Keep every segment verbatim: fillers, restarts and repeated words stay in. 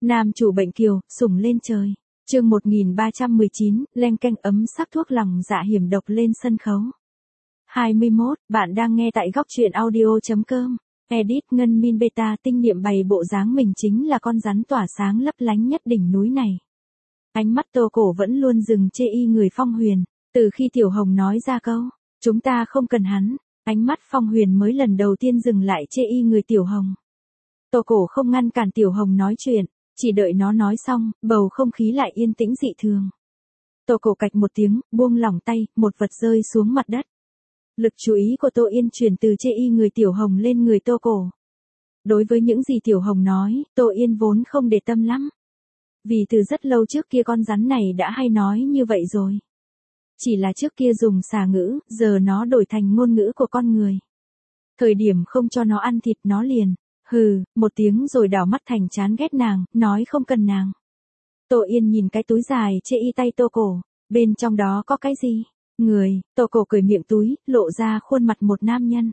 Nam chủ bệnh kiều, sủng lên trời. Chương một nghìn ba trăm mười chín, leng keng ấm sắc thuốc lòng dạ hiểm độc lên sân khấu. hai mươi mốt, bạn đang nghe tại góc truyện audio chấm com. Edit Ngân Min Beta tinh niệm bày bộ dáng mình chính là con rắn tỏa sáng lấp lánh nhất đỉnh núi này. Ánh mắt Tô Cổ vẫn luôn dừng chê y người Phong Huyền, từ khi Tiểu Hồng nói ra câu, chúng ta không cần hắn, ánh mắt Phong Huyền mới lần đầu tiên dừng lại chê y người Tiểu Hồng. Tô Cổ không ngăn cản Tiểu Hồng nói chuyện, chỉ đợi nó nói xong, bầu không khí lại yên tĩnh dị thường. Tô Cổ cạch một tiếng, buông lỏng tay, một vật rơi xuống mặt đất. Lực chú ý của Tô Yên chuyển từ chê y người Tiểu Hồng lên người Tô Cổ. Đối với những gì Tiểu Hồng nói, Tô Yên vốn không để tâm lắm. Vì từ rất lâu trước kia con rắn này đã hay nói như vậy rồi. Chỉ là trước kia dùng xà ngữ, giờ nó đổi thành ngôn ngữ của con người. Thời điểm không cho nó ăn thịt nó liền, hừ, một tiếng rồi đảo mắt thành chán ghét nàng, nói không cần nàng. Tô Yên nhìn cái túi dài chê y tay Tô Cổ, bên trong đó có cái gì? Người, Tô Cổ cởi miệng túi, lộ ra khuôn mặt một nam nhân.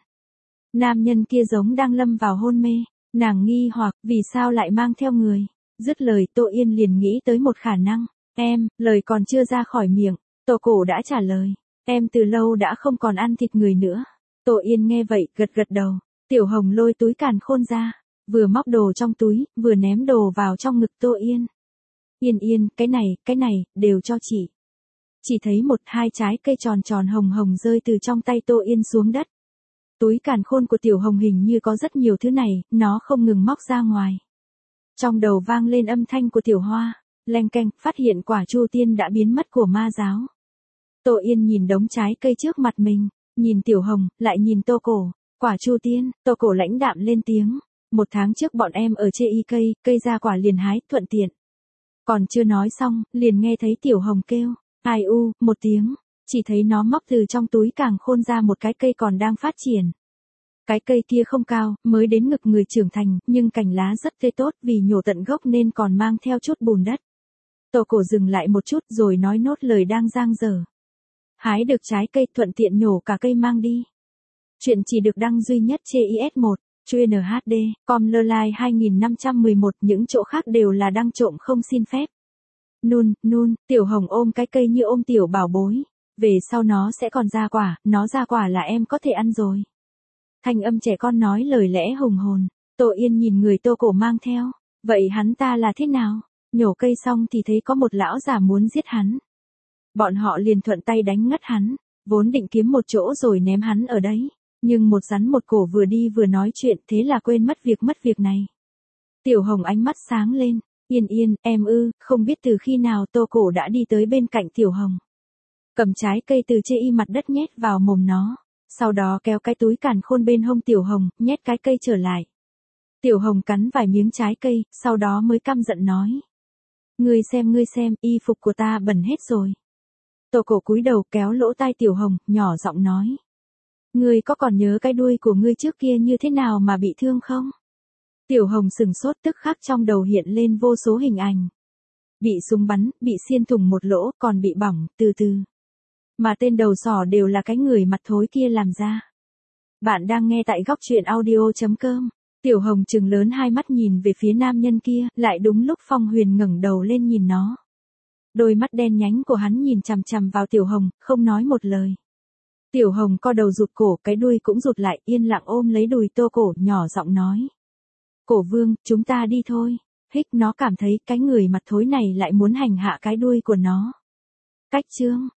Nam nhân kia giống đang lâm vào hôn mê, nàng nghi hoặc vì sao lại mang theo người. Dứt lời Tô Yên liền nghĩ tới một khả năng, em, lời còn chưa ra khỏi miệng, Tô Cổ đã trả lời, em từ lâu đã không còn ăn thịt người nữa. Tô Yên nghe vậy, gật gật đầu, Tiểu Hồng lôi túi càn khôn ra, vừa móc đồ trong túi, vừa ném đồ vào trong ngực Tô Yên. Yên Yên, cái này, cái này, đều cho chị. Chỉ thấy một hai trái cây tròn tròn hồng hồng rơi từ trong tay Tô Yên xuống đất. Túi càn khôn của Tiểu Hồng hình như có rất nhiều thứ này, nó không ngừng móc ra ngoài. Trong đầu vang lên âm thanh của Tiểu Hoa, leng keng, phát hiện quả chu tiên đã biến mất của ma giáo. Tô Yên nhìn đống trái cây trước mặt mình, nhìn Tiểu Hồng, lại nhìn Tô Cổ, quả chu tiên, Tô Cổ lãnh đạm lên tiếng, một tháng trước bọn em ở chê y cây, cây ra quả liền hái, thuận tiện. Còn chưa nói xong, liền nghe thấy Tiểu Hồng kêu, ai u, một tiếng, chỉ thấy nó móc từ trong túi càn khôn ra một cái cây còn đang phát triển. Cái cây kia không cao, mới đến ngực người trưởng thành, nhưng cành lá rất tươi tốt vì nhổ tận gốc nên còn mang theo chút bùn đất. Tô Cổ dừng lại một chút rồi nói nốt lời đang dang dở. Hái được trái cây thuận tiện nhổ cả cây mang đi. Chuyện chỉ được đăng duy nhất trên i ét một, chuyên hát đê, com lơ lai hai nghìn năm trăm mười một, những chỗ khác đều là đăng trộm không xin phép. Nun, nun, Tiểu Hồng ôm cái cây như ôm tiểu bảo bối. Về sau nó sẽ còn ra quả, nó ra quả là em có thể ăn rồi. Thanh âm trẻ con nói lời lẽ hùng hồn, Tô Yên nhìn người Tô Cổ mang theo, vậy hắn ta là thế nào? Nhổ cây xong thì thấy có một lão già muốn giết hắn. Bọn họ liền thuận tay đánh ngất hắn, vốn định kiếm một chỗ rồi ném hắn ở đấy, nhưng một rắn một cổ vừa đi vừa nói chuyện thế là quên mất việc mất việc này. Tiểu Hồng ánh mắt sáng lên, Yên Yên, em ư, không biết từ khi nào Tô Cổ đã đi tới bên cạnh Tiểu Hồng. Cầm trái cây từ chê y mặt đất nhét vào mồm nó. Sau đó kéo cái túi càn khôn bên hông Tiểu Hồng, nhét cái cây trở lại. Tiểu Hồng cắn vài miếng trái cây, sau đó mới căm giận nói. Ngươi xem ngươi xem, y phục của ta bẩn hết rồi. Tô Cổ cúi đầu kéo lỗ tai Tiểu Hồng, nhỏ giọng nói. Ngươi có còn nhớ cái đuôi của ngươi trước kia như thế nào mà bị thương không? Tiểu Hồng sừng sốt tức khắc trong đầu hiện lên vô số hình ảnh. Bị súng bắn, bị xiên thủng một lỗ, còn bị bỏng, từ từ. Mà tên đầu sỏ đều là cái người mặt thối kia làm ra. Bạn đang nghe tại góc truyện audio chấm com. Tiểu Hồng trừng lớn hai mắt nhìn về phía nam nhân kia, lại đúng lúc Phong Huyền ngẩng đầu lên nhìn nó. Đôi mắt đen nhánh của hắn nhìn chằm chằm vào Tiểu Hồng, không nói một lời. Tiểu Hồng co đầu rụt cổ, cái đuôi cũng rụt lại, yên lặng ôm lấy đùi Tô Cổ, nhỏ giọng nói. Cổ vương, chúng ta đi thôi. Hích, nó cảm thấy cái người mặt thối này lại muốn hành hạ cái đuôi của nó. Cách chương.